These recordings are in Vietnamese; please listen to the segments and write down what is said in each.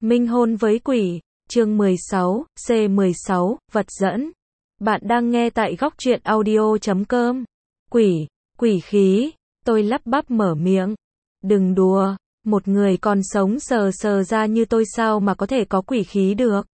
Minh hôn với quỷ, chương 16, C16, vật dẫn. Bạn đang nghe tại góc truyện audio.com. Quỷ, quỷ khí, tôi lắp bắp mở miệng. Đừng đùa, một người còn sống sờ sờ ra như tôi sao mà có thể có quỷ khí được.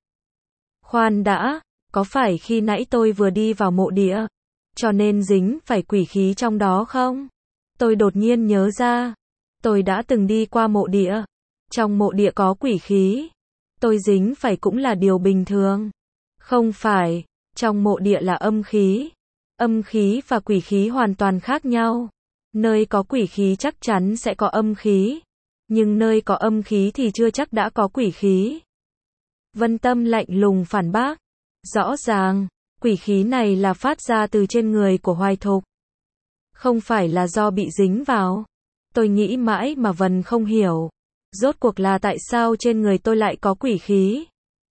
Khoan đã, có phải khi nãy tôi vừa đi vào mộ địa, cho nên dính phải quỷ khí trong đó không? Tôi đột nhiên nhớ ra, tôi đã từng đi qua mộ địa. Trong mộ địa có quỷ khí, tôi dính phải cũng là điều bình thường. Không phải, trong mộ địa là âm khí. Âm khí và quỷ khí hoàn toàn khác nhau. Nơi có quỷ khí chắc chắn sẽ có âm khí, nhưng nơi có âm khí thì chưa chắc đã có quỷ khí. Vân Tâm lạnh lùng phản bác. Rõ ràng, quỷ khí này là phát ra từ trên người của Hoài Thục. Không phải là do bị dính vào. Tôi nghĩ mãi mà Vân không hiểu. Rốt cuộc là tại sao trên người tôi lại có quỷ khí?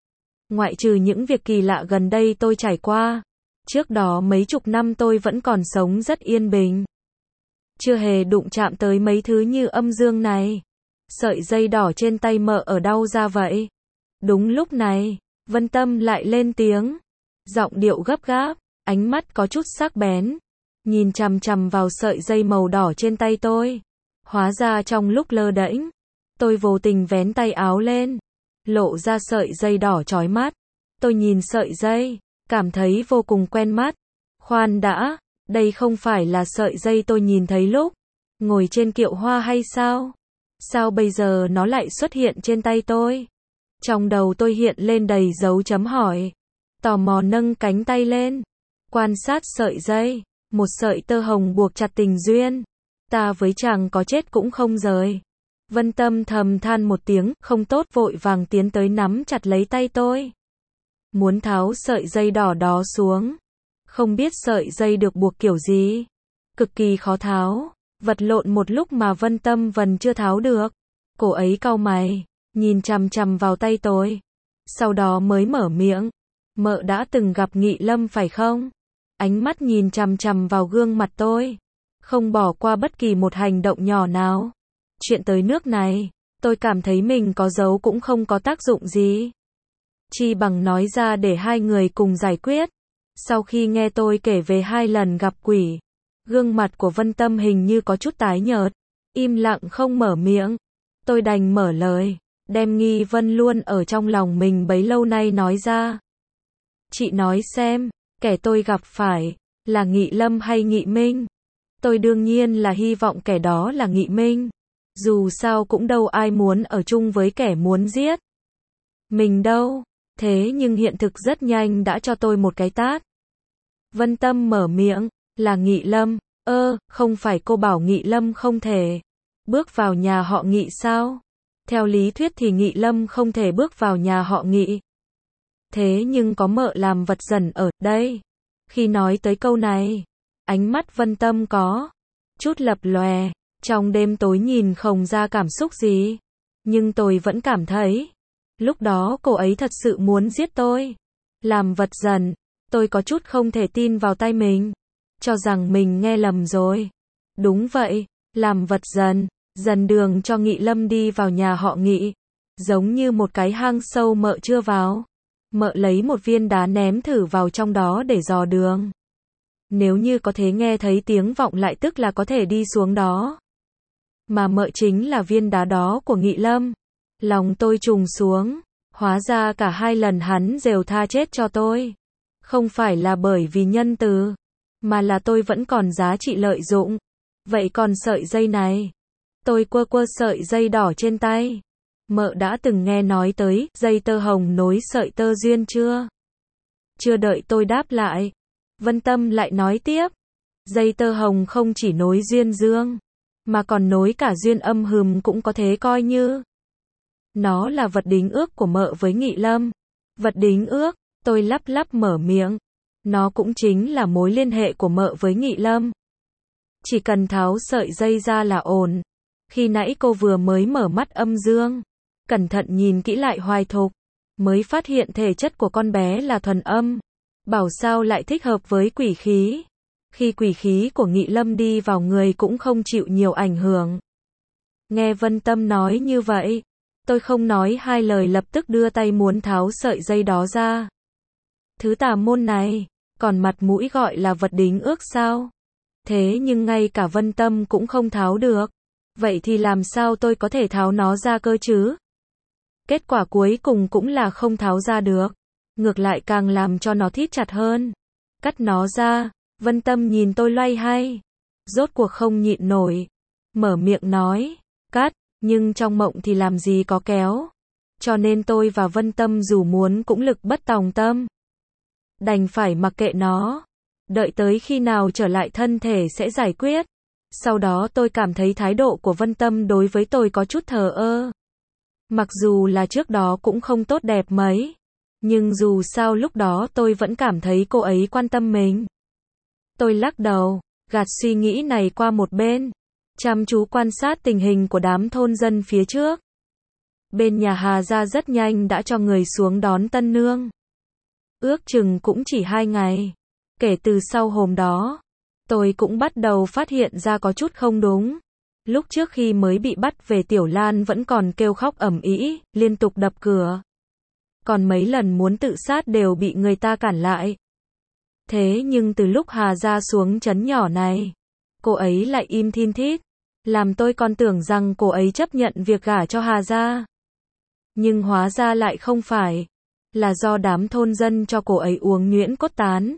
Ngoại trừ những việc kỳ lạ gần đây tôi trải qua, trước đó mấy chục năm tôi vẫn còn sống rất yên bình. Chưa hề đụng chạm tới mấy thứ như âm dương này. Sợi dây đỏ trên tay mợ ở đâu ra vậy? Đúng lúc này, Vân Tâm lại lên tiếng. Giọng điệu gấp gáp, ánh mắt có chút sắc bén. Nhìn chằm chằm vào sợi dây màu đỏ trên tay tôi. Hóa ra trong lúc lơ đễnh, tôi vô tình vén tay áo lên, lộ ra sợi dây đỏ chói mắt. Tôi nhìn sợi dây, cảm thấy vô cùng quen mắt. Khoan đã, đây không phải là sợi dây tôi nhìn thấy lúc ngồi trên kiệu hoa hay sao? Sao bây giờ nó lại xuất hiện trên tay tôi? Trong đầu tôi hiện lên đầy dấu chấm hỏi. Tò mò nâng cánh tay lên, quan sát sợi dây, một sợi tơ hồng buộc chặt tình duyên. Ta với chàng có chết cũng không rời. Vân Tâm thầm than một tiếng, không tốt, vội vàng tiến tới nắm chặt lấy tay tôi. Muốn tháo sợi dây đỏ đó xuống. Không biết sợi dây được buộc kiểu gì. Cực kỳ khó tháo. Vật lộn một lúc mà Vân Tâm vẫn chưa tháo được. Cô ấy cau mày, nhìn chằm chằm vào tay tôi. Sau đó mới mở miệng. Mợ đã từng gặp Nghị Lâm phải không? Ánh mắt nhìn chằm chằm vào gương mặt tôi. Không bỏ qua bất kỳ một hành động nhỏ nào. Chuyện tới nước này, tôi cảm thấy mình có giấu cũng không có tác dụng gì. Chi bằng nói ra để hai người cùng giải quyết. Sau khi nghe tôi kể về 2 lần gặp quỷ, gương mặt của Vân Tâm hình như có chút tái nhợt, im lặng không mở miệng. Tôi đành mở lời, đem nghi vấn luôn ở trong lòng mình bấy lâu nay nói ra. Chị nói xem, kẻ tôi gặp phải là Nghị Lâm hay Nghị Minh? Tôi đương nhiên là hy vọng kẻ đó là Nghị Minh. Dù sao cũng đâu ai muốn ở chung với kẻ muốn giết mình đâu. Thế nhưng hiện thực rất nhanh đã cho tôi một cái tát. Vân Tâm mở miệng, là Nghị Lâm. Không phải cô bảo Nghị Lâm không thể bước vào nhà họ Nghị sao? Theo lý thuyết thì Nghị Lâm không thể bước vào nhà họ Nghị. Thế nhưng có mợ làm vật dẫn ở đây. Khi nói tới câu này, ánh mắt Vân Tâm có chút lập lòe. Trong đêm tối nhìn không ra cảm xúc gì. Nhưng tôi vẫn cảm thấy, lúc đó cô ấy thật sự muốn giết tôi. Làm vật dẫn, tôi có chút không thể tin vào tai mình. Cho rằng mình nghe lầm rồi. Đúng vậy, làm vật dẫn, dần đường cho Nghị Lâm đi vào nhà họ Nghị. Giống như một cái hang sâu mợ chưa vào. Mợ lấy một viên đá ném thử vào trong đó để dò đường. Nếu như có thể nghe thấy tiếng vọng lại tức là có thể đi xuống đó. Mà mợ chính là viên đá đó của Nghị Lâm. Lòng tôi trùng xuống. Hóa ra cả 2 lần hắn đều tha chết cho tôi. Không phải là bởi vì nhân từ, mà là tôi vẫn còn giá trị lợi dụng. Vậy còn sợi dây này? Tôi quơ quơ sợi dây đỏ trên tay. Mợ đã từng nghe nói tới dây tơ hồng nối sợi tơ duyên chưa? Chưa đợi tôi đáp lại, Vân Tâm lại nói tiếp. Dây tơ hồng không chỉ nối duyên dương, mà còn nối cả duyên âm cũng có thể coi như. Nó là vật đính ước của mợ với Nghị Lâm. Vật đính ước, tôi lắp lắp mở miệng. Nó cũng chính là mối liên hệ của mợ với Nghị Lâm. Chỉ cần tháo sợi dây ra là ổn. Khi nãy cô vừa mới mở mắt âm dương, cẩn thận nhìn kỹ lại Hoài Thục, mới phát hiện thể chất của con bé là thuần âm. Bảo sao lại thích hợp với quỷ khí. Khi quỷ khí của Nghị Lâm đi vào người cũng không chịu nhiều ảnh hưởng. Nghe Vân Tâm nói như vậy, Tôi không nói hai lời lập tức đưa tay muốn tháo sợi dây đó ra. Thứ tà môn này, còn mặt mũi gọi là vật đính ước sao? Thế nhưng ngay cả Vân Tâm cũng không tháo được. Vậy thì làm sao tôi có thể tháo nó ra cơ chứ? Kết quả cuối cùng cũng là không tháo ra được. Ngược lại càng làm cho nó thít chặt hơn. Cắt nó ra, Vân Tâm nhìn tôi loay hay. Rốt cuộc không nhịn nổi. Mở miệng nói, cắt, nhưng trong mộng thì làm gì có kéo. Cho nên tôi và Vân Tâm dù muốn cũng lực bất tòng tâm. Đành phải mặc kệ nó. Đợi tới khi nào trở lại thân thể sẽ giải quyết. Sau đó tôi cảm thấy thái độ của Vân Tâm đối với tôi có chút thờ ơ. Mặc dù là trước đó cũng không tốt đẹp mấy. Nhưng dù sao lúc đó tôi vẫn cảm thấy cô ấy quan tâm mình. Tôi lắc đầu, gạt suy nghĩ này qua một bên. Chăm chú quan sát tình hình của đám thôn dân phía trước. Bên nhà Hà Gia rất nhanh đã cho người xuống đón tân nương. Ước chừng cũng chỉ 2 ngày. Kể từ sau hôm đó, tôi cũng bắt đầu phát hiện ra có chút không đúng. Lúc trước khi mới bị bắt về Tiểu Lan vẫn còn kêu khóc ầm ĩ, liên tục đập cửa. Còn mấy lần muốn tự sát đều bị người ta cản lại. Thế nhưng từ lúc Hà Gia xuống trấn nhỏ này, cô ấy lại im thin thít, làm tôi còn tưởng rằng cô ấy chấp nhận việc gả cho Hà Gia. Nhưng hóa ra lại không phải, là do đám thôn dân cho cô ấy uống nhuyễn cốt tán.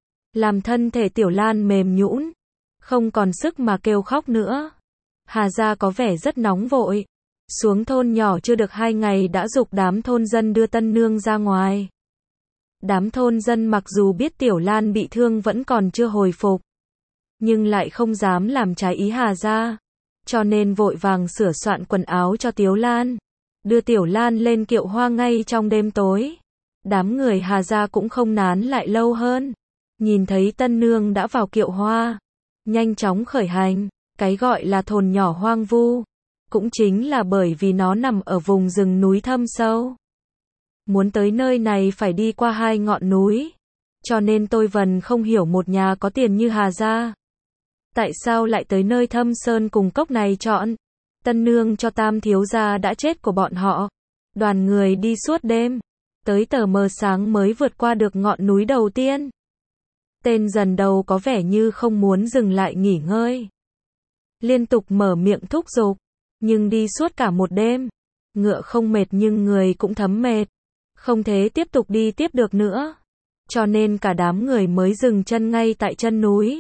Làm thân thể Tiểu Lan mềm nhũn, không còn sức mà kêu khóc nữa. Hà Gia có vẻ rất nóng vội. Xuống thôn nhỏ chưa được 2 ngày đã giục đám thôn dân đưa tân nương ra ngoài. Đám thôn dân mặc dù biết Tiểu Lan bị thương vẫn còn chưa hồi phục, nhưng lại không dám làm trái ý Hà Gia. Cho nên vội vàng sửa soạn quần áo cho Tiểu Lan. Đưa Tiểu Lan lên kiệu hoa ngay trong đêm tối. Đám người Hà Gia cũng không nán lại lâu hơn. Nhìn thấy tân nương đã vào kiệu hoa, nhanh chóng khởi hành. Cái gọi là thôn nhỏ hoang vu, cũng chính là bởi vì nó nằm ở vùng rừng núi thâm sâu. Muốn tới nơi này phải đi qua 2 ngọn núi. Cho nên tôi vẫn không hiểu một nhà có tiền như Hà Gia. Tại sao lại tới nơi thâm sơn cùng cốc này chọn? Tân nương cho Tam thiếu gia đã chết của bọn họ. Đoàn người đi suốt đêm. Tới tờ mờ sáng mới vượt qua được ngọn núi đầu tiên. Tên dần đầu có vẻ như không muốn dừng lại nghỉ ngơi. Liên tục mở miệng thúc giục. Nhưng đi suốt cả một đêm. Ngựa không mệt nhưng người cũng thấm mệt. Không thể tiếp tục đi tiếp được nữa. Cho nên cả đám người mới dừng chân ngay tại chân núi.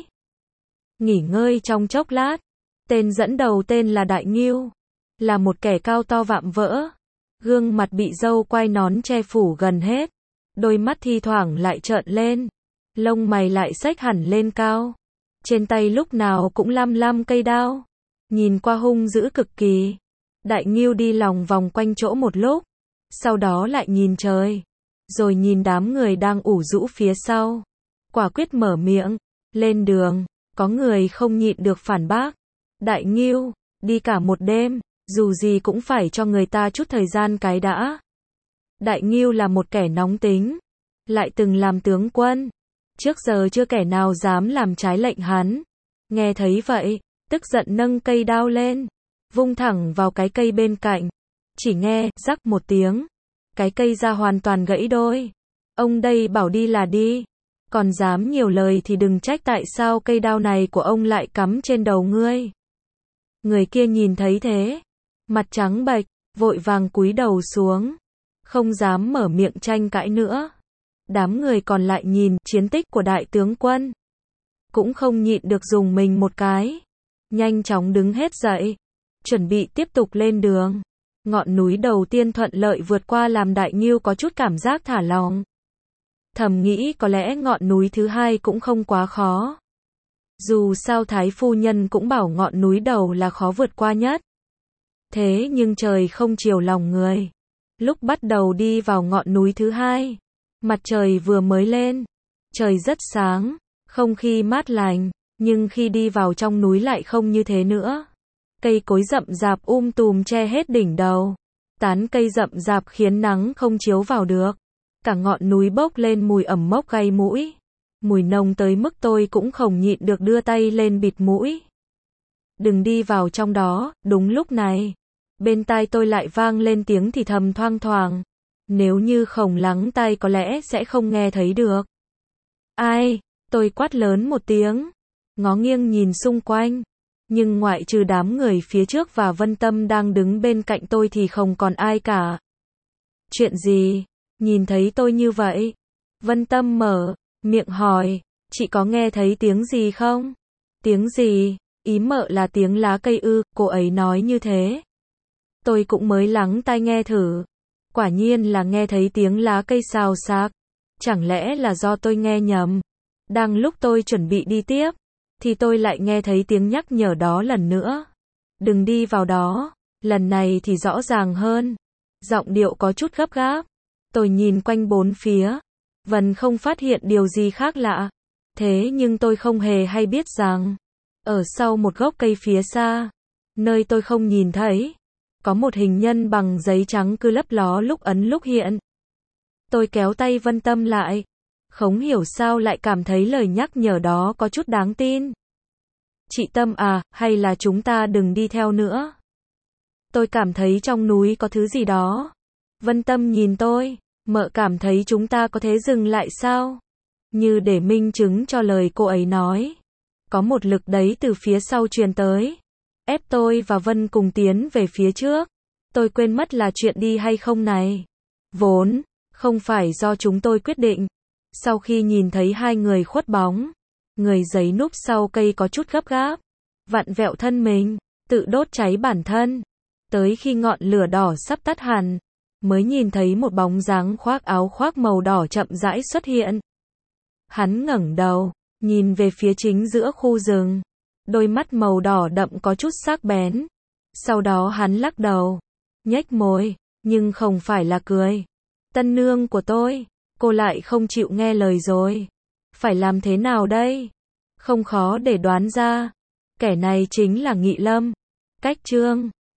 Nghỉ ngơi trong chốc lát. Tên dẫn đầu tên là Đại Ngưu. Là một kẻ cao to vạm vỡ. Gương mặt bị râu quai nón che phủ gần hết. Đôi mắt thi thoảng lại trợn lên. Lông mày lại xếch hẳn lên cao. Trên tay lúc nào cũng lăm cây đao. Nhìn qua hung dữ cực kỳ. Đại Ngưu đi lòng vòng quanh chỗ một lúc. Sau đó lại nhìn trời. Rồi nhìn đám người đang ủ rũ phía sau. Quả quyết mở miệng. Lên đường. Có người không nhịn được phản bác. Đại Ngưu, đi cả một đêm. Dù gì cũng phải cho người ta chút thời gian cái đã. Đại Ngưu là một kẻ nóng tính. Lại từng làm tướng quân. Trước giờ chưa kẻ nào dám làm trái lệnh hắn. Nghe thấy vậy, tức giận nâng cây đao lên. Vung thẳng vào cái cây bên cạnh. Chỉ nghe, rắc một tiếng. Cái cây ra hoàn toàn gãy đôi. Ông đây bảo đi là đi. Còn dám nhiều lời thì đừng trách tại sao cây đao này của ông lại cắm trên đầu ngươi. Người kia nhìn thấy thế. Mặt trắng bệch, vội vàng cúi đầu xuống. Không dám mở miệng tranh cãi nữa. Đám người còn lại nhìn chiến tích của đại tướng quân. Cũng không nhịn được dùng mình một cái. Nhanh chóng đứng hết dậy. Chuẩn bị tiếp tục lên đường. Ngọn núi đầu tiên thuận lợi vượt qua làm Đại Ngưu có chút cảm giác thả lòng. Thầm nghĩ có lẽ ngọn núi thứ hai cũng không quá khó. Dù sao Thái phu nhân cũng bảo ngọn núi đầu là khó vượt qua nhất. Thế nhưng trời không chiều lòng người. Lúc bắt đầu đi vào ngọn núi thứ hai, mặt trời vừa mới lên. Trời rất sáng, không khí mát lành, nhưng khi đi vào trong núi lại không như thế nữa. Cây cối rậm rạp tùm che hết đỉnh đầu. Tán cây rậm rạp khiến nắng không chiếu vào được. Cả ngọn núi bốc lên mùi ẩm mốc gây mũi. Mùi nồng tới mức tôi cũng không nhịn được đưa tay lên bịt mũi. Đừng đi vào trong đó. Đúng lúc này, Bên tai tôi lại vang lên tiếng thì thầm thoang thoảng. Nếu như không lắng tai có lẽ sẽ không nghe thấy được. Ai? Tôi quát lớn một tiếng. Ngó nghiêng nhìn xung quanh. Nhưng ngoại trừ đám người phía trước và Vân Tâm đang đứng bên cạnh tôi thì không còn ai cả. Chuyện gì? Nhìn thấy tôi như vậy. Vân Tâm mở miệng hỏi. Chị có nghe thấy tiếng gì không? Tiếng gì? Ý mợ là tiếng lá cây ư, cô ấy nói như thế. Tôi cũng mới lắng tai nghe thử. Quả nhiên là nghe thấy tiếng lá cây xào xạc. Chẳng lẽ là do tôi nghe nhầm? Đang lúc tôi chuẩn bị đi tiếp, thì tôi lại nghe thấy tiếng nhắc nhở đó lần nữa. Đừng đi vào đó. Lần này thì rõ ràng hơn. Giọng điệu có chút gấp gáp. Tôi nhìn quanh bốn phía. Vẫn không phát hiện điều gì khác lạ. Thế nhưng tôi không hề hay biết rằng, ở sau một gốc cây phía xa, nơi tôi không nhìn thấy, có một hình nhân bằng giấy trắng cứ lấp ló lúc ẩn lúc hiện. Tôi kéo tay Vân Tâm lại. Không hiểu sao lại cảm thấy lời nhắc nhở đó có chút đáng tin. Chị Tâm à, hay là chúng ta đừng đi theo nữa? Tôi cảm thấy trong núi có thứ gì đó. Vân Tâm nhìn tôi. Mợ cảm thấy chúng ta có thể dừng lại sao? Như để minh chứng cho lời cô ấy nói. Có một lực đấy từ phía sau truyền tới. Ép tôi và Vân cùng tiến về phía trước. Tôi quên mất là chuyện đi hay không này. Vốn, không phải do chúng tôi quyết định. Sau khi nhìn thấy hai người khuất bóng, người giấy núp sau cây có chút gấp gáp, vặn vẹo thân mình, tự đốt cháy bản thân. Tới khi ngọn lửa đỏ sắp tắt hẳn, mới nhìn thấy một bóng dáng khoác áo khoác màu đỏ chậm rãi xuất hiện. Hắn ngẩng đầu, nhìn về phía chính giữa khu rừng. Đôi mắt màu đỏ đậm có chút sắc bén. Sau đó hắn lắc đầu, nhếch môi, nhưng không phải là cười. Tân nương của tôi, cô lại không chịu nghe lời rồi. Phải làm thế nào đây? Không khó để đoán ra. Kẻ này chính là Nghị Lâm. Cách chương